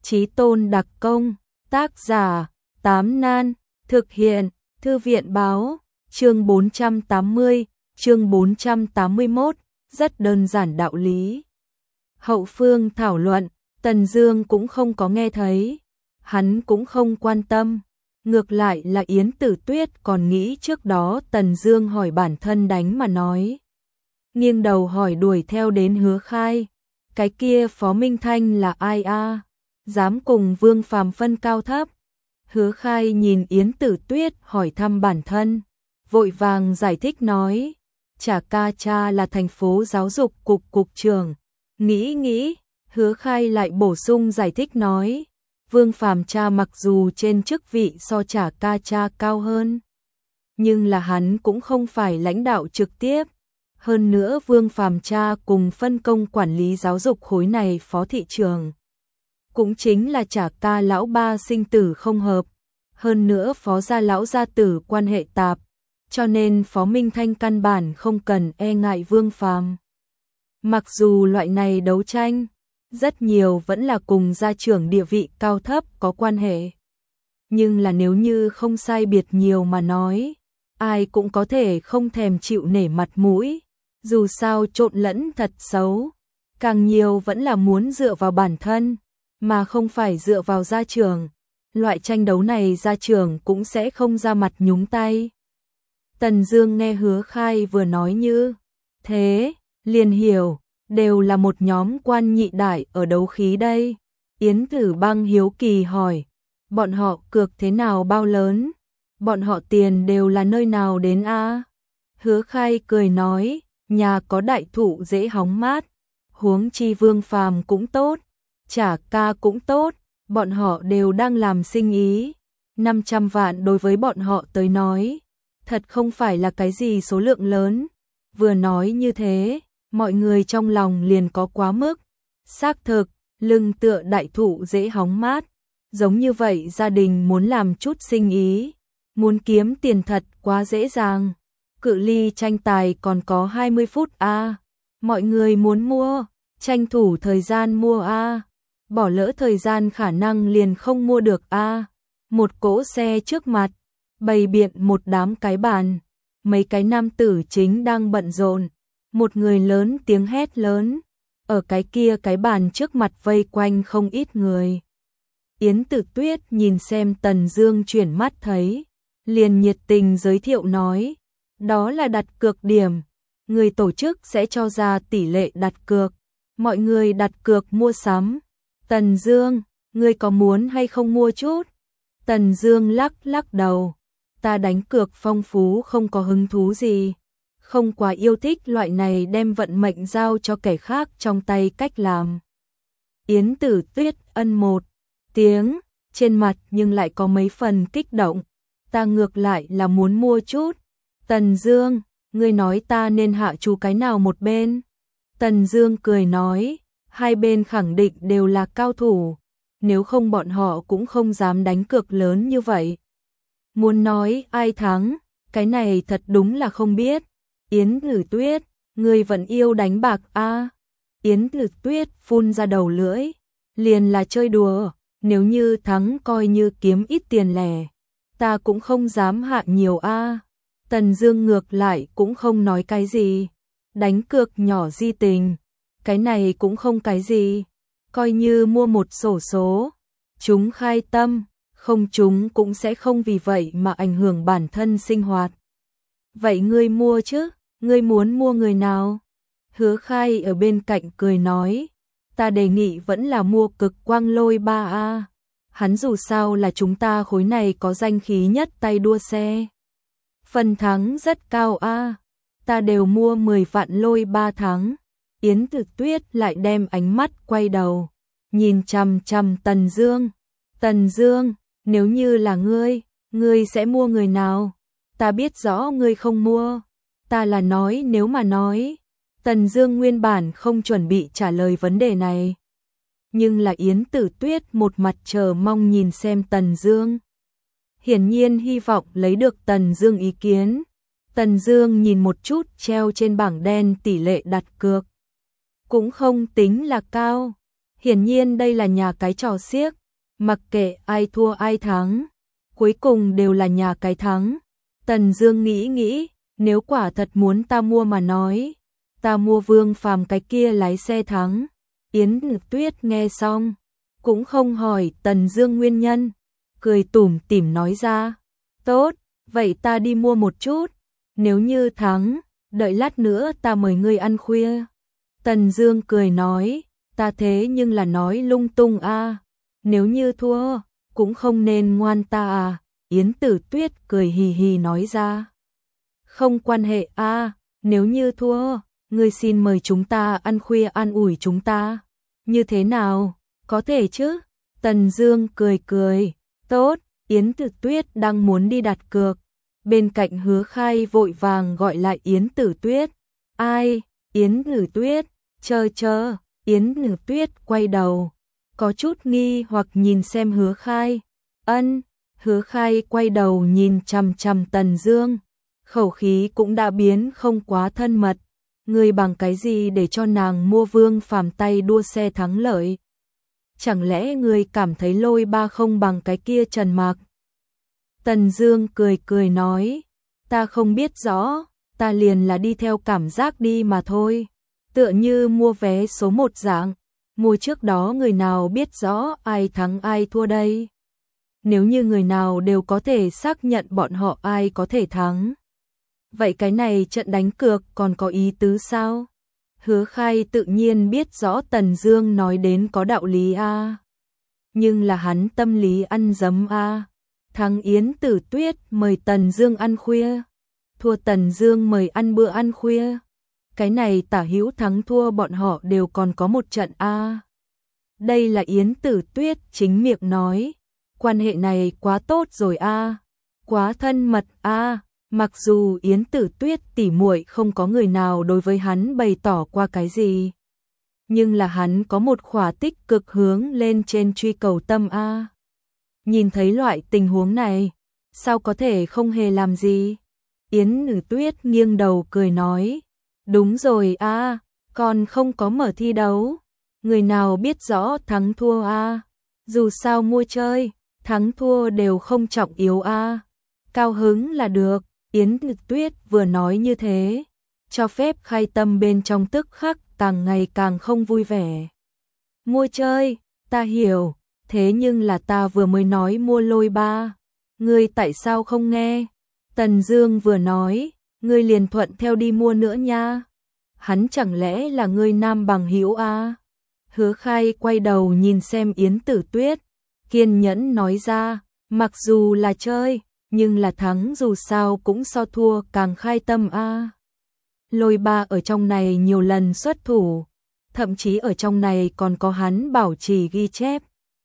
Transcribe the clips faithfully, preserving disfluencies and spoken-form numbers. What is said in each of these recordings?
Chí tôn đặc công, tác giả, Tám Nan, thực hiện, Thư viện báo, chương bốn trăm tám mươi, chương bốn trăm tám mươi mốt, rất đơn giản đạo lý. Hậu phương thảo luận, Tần Dương cũng không có nghe thấy, hắn cũng không quan tâm. Ngược lại là Yến Tử Tuyết còn nghĩ trước đó Tần Dương hỏi bản thân đánh mà nói. Nghiêng đầu hỏi đuổi theo đến Hứa Khai. Cái kia Phó Minh Thanh là ai a? Dám cùng Vương Phàm phân cao thấp. Hứa Khai nhìn Yến Tử Tuyết hỏi thăm bản thân, vội vàng giải thích nói, Chả ca cha là thành phố giáo dục cục cục trưởng. Nghĩ nghĩ, Hứa Khai lại bổ sung giải thích nói, Vương Phàm cha mặc dù trên chức vị so Chả ca cha cao hơn, nhưng là hắn cũng không phải lãnh đạo trực tiếp. Hơn nữa Vương Phàm cha cùng phân công quản lý giáo dục khối này phó thị trưởng, cũng chính là Chả ca lão ba sinh tử không hợp. Hơn nữa phó gia lão gia tử quan hệ tạp, cho nên Phó Minh Thanh căn bản không cần e ngại Vương Phàm. Mặc dù loại này đấu tranh, rất nhiều vẫn là cùng gia trưởng địa vị cao thấp có quan hệ. Nhưng là nếu như không sai biệt nhiều mà nói, ai cũng có thể không thèm chịu nể mặt mũi. Dù sao trộn lẫn thật xấu, càng nhiều vẫn là muốn dựa vào bản thân, mà không phải dựa vào gia trưởng. Loại tranh đấu này gia trưởng cũng sẽ không ra mặt nhúng tay. Tần Dương nghe Hứa Khai vừa nói như thế, liền hiểu, đều là một nhóm quan nhị đại ở đấu khí đây. Yến Tử Băng hiếu kỳ hỏi, bọn họ cược thế nào bao lớn? Bọn họ tiền đều là nơi nào đến a? Hứa Khai cười nói, nhà có đại thụ dễ hóng mát, huống chi Vương Phàm cũng tốt, Chả ca cũng tốt, bọn họ đều đang làm sinh ý. năm trăm vạn đối với bọn họ tới nói, thật không phải là cái gì số lượng lớn. Vừa nói như thế, mọi người trong lòng liền có quá mức. Xác thực, lưng tựa đại thụ dễ hóng mát, giống như vậy gia đình muốn làm chút sinh ý, muốn kiếm tiền thật quá dễ dàng. Cự ly tranh tài còn có hai mươi phút a, à. Mọi người muốn mua, tranh thủ thời gian mua a, à. Bỏ lỡ thời gian khả năng liền không mua được a. À. Một cỗ xe trước mặt, bày biện một đám cái bàn, mấy cái nam tử chính đang bận rộn, một người lớn tiếng hét lớn, ở cái kia cái bàn trước mặt vây quanh không ít người. Yến Tử Tuyết nhìn xem Tần Dương chuyển mắt thấy, liền nhiệt tình giới thiệu nói, đó là đặt cược điểm, người tổ chức sẽ cho ra tỷ lệ đặt cược, mọi người đặt cược mua sắm. Tần Dương, ngươi có muốn hay không mua chút? Tần Dương lắc lắc đầu, ta đánh cược phong phú không có hứng thú gì, không quá yêu thích loại này đem vận mệnh giao cho kẻ khác trong tay cách làm. Yến Tử Tuyết ân một tiếng, trên mặt nhưng lại có mấy phần kích động, ta ngược lại là muốn mua chút. Tần Dương, ngươi nói ta nên hạ chú cái nào một bên? Tần Dương cười nói, hai bên khẳng định đều là cao thủ, nếu không bọn họ cũng không dám đánh cược lớn như vậy. Muốn nói ai thắng, cái này thật đúng là không biết. Yến Tử Tuyết, ngươi vẫn yêu đánh bạc a? À? Yến Tử Tuyết phun ra đầu lưỡi, liền là chơi đùa, nếu như thắng coi như kiếm ít tiền lẻ, ta cũng không dám hạ nhiều a. À? Tần Dương ngược lại cũng không nói cái gì, đánh cược nhỏ di tình, cái này cũng không cái gì, coi như mua một xổ số, chúng khai tâm, không chúng cũng sẽ không vì vậy mà ảnh hưởng bản thân sinh hoạt. Vậy ngươi mua chứ, ngươi muốn mua người nào? Hứa Khai ở bên cạnh cười nói, ta đề nghị vẫn là mua Cực Quang Lôi ba a, hắn dù sao là chúng ta khối này có danh khí nhất tay đua xe. Phần thắng rất cao a, ta đều mua mười vạn lôi ba thắng. Yến Tử Tuyết lại đem ánh mắt quay đầu, nhìn chằm chằm Tần Dương. Tần Dương, nếu như là ngươi, ngươi sẽ mua người nào? Ta biết rõ ngươi không mua, ta là nói nếu mà nói. Tần Dương nguyên bản không chuẩn bị trả lời vấn đề này, nhưng là Yến Tử Tuyết một mặt chờ mong nhìn xem Tần Dương. Hiển nhiên hy vọng lấy được Tần Dương ý kiến. Tần Dương nhìn một chút treo trên bảng đen tỷ lệ đặt cược, cũng không tính là cao. Hiển nhiên đây là nhà cái trò xiếc, mặc kệ ai thua ai thắng, cuối cùng đều là nhà cái thắng. Tần Dương nghĩ nghĩ, nếu quả thật muốn ta mua mà nói, ta mua Vương Phàm cái kia lái xe thắng. Yến Tuyết nghe xong, cũng không hỏi Tần Dương nguyên nhân, cười tủm tỉm nói ra, tốt, vậy ta đi mua một chút, nếu như thắng, đợi lát nữa ta mời ngươi ăn khuya. Tần Dương cười nói, ta thế nhưng là nói lung tung a, nếu như thua, cũng không nên ngoan ta à. Yến Tử Tuyết cười hì hì nói ra, không quan hệ a, nếu như thua, ngươi xin mời chúng ta ăn khuya an ủi chúng ta, như thế nào, có thể chứ? Tần Dương cười cười, tốt. Yến Tử Tuyết đang muốn đi đặt cược, bên cạnh Hứa Khai vội vàng gọi lại Yến Tử Tuyết. Ai? Yến Tử Tuyết, chờ chờ. Yến Tử Tuyết quay đầu, có chút nghi hoặc nhìn xem Hứa Khai. Ân. Hứa Khai quay đầu nhìn chằm chằm Tần Dương, khẩu khí cũng đã biến không quá thân mật. Ngươi bằng cái gì để cho nàng mua Vương Phàm tay đua xe thắng lợi? Chẳng lẽ ngươi cảm thấy Lôi Ba không bằng cái kia Trần Mặc? Tần Dương cười cười nói, ta không biết rõ, ta liền là đi theo cảm giác đi mà thôi. Tựa như mua vé số một dạng, mua trước đó người nào biết rõ ai thắng ai thua đây? Nếu như người nào đều có thể xác nhận bọn họ ai có thể thắng, vậy cái này trận đánh cược còn có ý tứ sao? Hứa Khai tự nhiên biết rõ Tần Dương nói đến có đạo lý a, nhưng là hắn tâm lý ăn dấm a. Thắng Yến Tử Tuyết mời Tần Dương ăn khuya, thua Tần Dương mời ăn bữa ăn khuya. Cái này tả hữu thắng thua bọn họ đều còn có một trận a. Đây là Yến Tử Tuyết chính miệng nói, quan hệ này quá tốt rồi a, quá thân mật a. Mặc dù Yến Tử Tuyết tỉ muội không có người nào đối với hắn bày tỏ qua cái gì, nhưng là hắn có một khỏa tích cực hướng lên trên truy cầu tâm a. Nhìn thấy loại tình huống này, sao có thể không hề làm gì? Yến Tử Tuyết nghiêng đầu cười nói, đúng rồi a, còn không có mở thi đấu, người nào biết rõ thắng thua a, dù sao mua chơi, thắng thua đều không trọng yếu a, cao hứng là được. Yến Tử Tuyết vừa nói như thế, cho phép Khai tâm bên trong tức khắc càng ngày càng không vui vẻ. Mua chơi, ta hiểu, thế nhưng là ta vừa mới nói mua Lôi Ba, ngươi tại sao không nghe? Tần Dương vừa nói, ngươi liền thuận theo đi mua nữa nha. Hắn chẳng lẽ là ngươi nam bằng hữu a? Hứa Khai quay đầu nhìn xem Yến Tử Tuyết, kiên nhẫn nói ra, mặc dù là chơi, nhưng là thắng dù sao cũng so thua càng khai tâm a. Lôi Ba ở trong này nhiều lần xuất thủ, thậm chí ở trong này còn có hắn bảo trì ghi chép.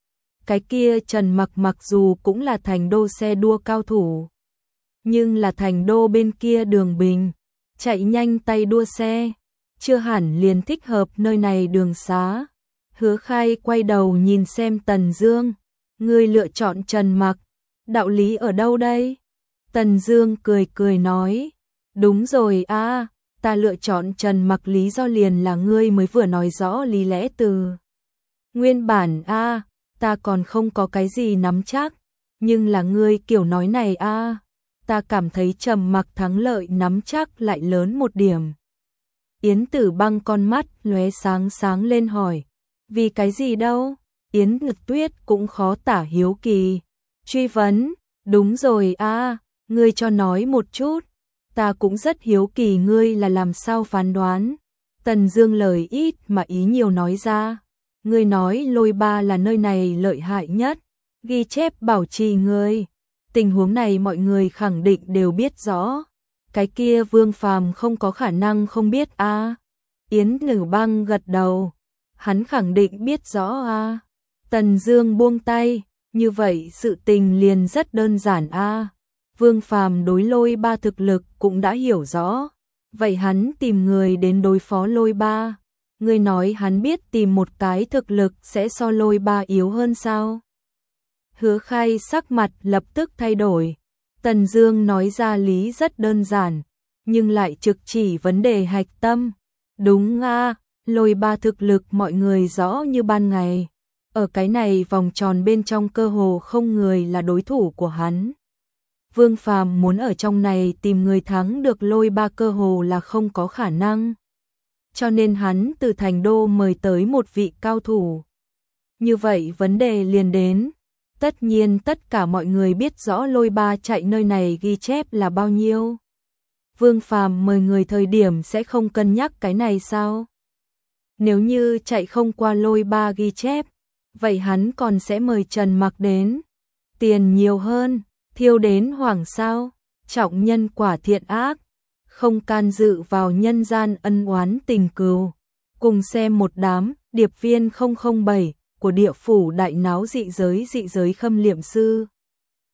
Cái kia Trần Mặc mặc dù cũng là thành đô xe đua cao thủ, nhưng là thành đô bên kia đường bình, chạy nhanh tay đua xe, chưa hẳn liền thích hợp nơi này đường xá. Hứa Khai quay đầu nhìn xem Tần Dương, ngươi lựa chọn Trần Mặc, đạo lý ở đâu đây? Tần Dương cười cười nói, đúng rồi a, ta lựa chọn Trần Mặc lý do liền là ngươi mới vừa nói rõ lý lẽ từ. Nguyên bản a, ta còn không có cái gì nắm chắc, nhưng là ngươi kiểu nói này a, ta cảm thấy Trần Mặc thắng lợi nắm chắc lại lớn một điểm. Yến Tử Băng con mắt lóe sáng sáng lên hỏi, vì cái gì đâu? Yến Tử Tuyết cũng khó tả hiếu kỳ, truy vấn, đúng rồi a, ngươi cho nói một chút, ta cũng rất hiếu kỳ ngươi là làm sao phán đoán. Tần Dương lời ít mà ý nhiều nói ra, ngươi nói Lôi Ba là nơi này lợi hại nhất, ghi chép bảo trì ngươi. Tình huống này mọi người khẳng định đều biết rõ, cái kia Vương Phàm không có khả năng không biết a. Yến Tử Băng gật đầu, hắn khẳng định biết rõ a. Tần Dương buông tay, như vậy sự tình liền rất đơn giản a. Vương Phàm đối Lôi Ba thực lực cũng đã hiểu rõ, vậy hắn tìm người đến đối phó Lôi Ba, ngươi nói hắn biết tìm một cái thực lực sẽ so Lôi Ba yếu hơn sao? Hứa Khai sắc mặt lập tức thay đổi, Tần Dương nói ra lý rất đơn giản, nhưng lại trực chỉ vấn đề hạch tâm. Đúng a, Lôi Ba thực lực mọi người rõ như ban ngày. Ở cái này vòng tròn bên trong cơ hồ không người là đối thủ của hắn. Vương Phàm muốn ở trong này tìm người thắng được Lôi Ba cơ hồ là không có khả năng. Cho nên hắn từ thành đô mời tới một vị cao thủ. Như vậy vấn đề liền đến. Tất nhiên tất cả mọi người biết rõ Lôi Ba chạy nơi này ghi chép là bao nhiêu. Vương Phàm mời người thời điểm sẽ không cân nhắc cái này sao? Nếu như chạy không qua Lôi Ba ghi chép, vậy hắn còn sẽ mời Trần Mặc đến. Tiền nhiều hơn, thiêu đến hoảng sao, trọng nhân quả thiện ác, không can dự vào nhân gian ân oán tình cừu. Cùng xem một đám điệp viên không không bảy của địa phủ đại náo dị giới dị giới khâm liệm sư.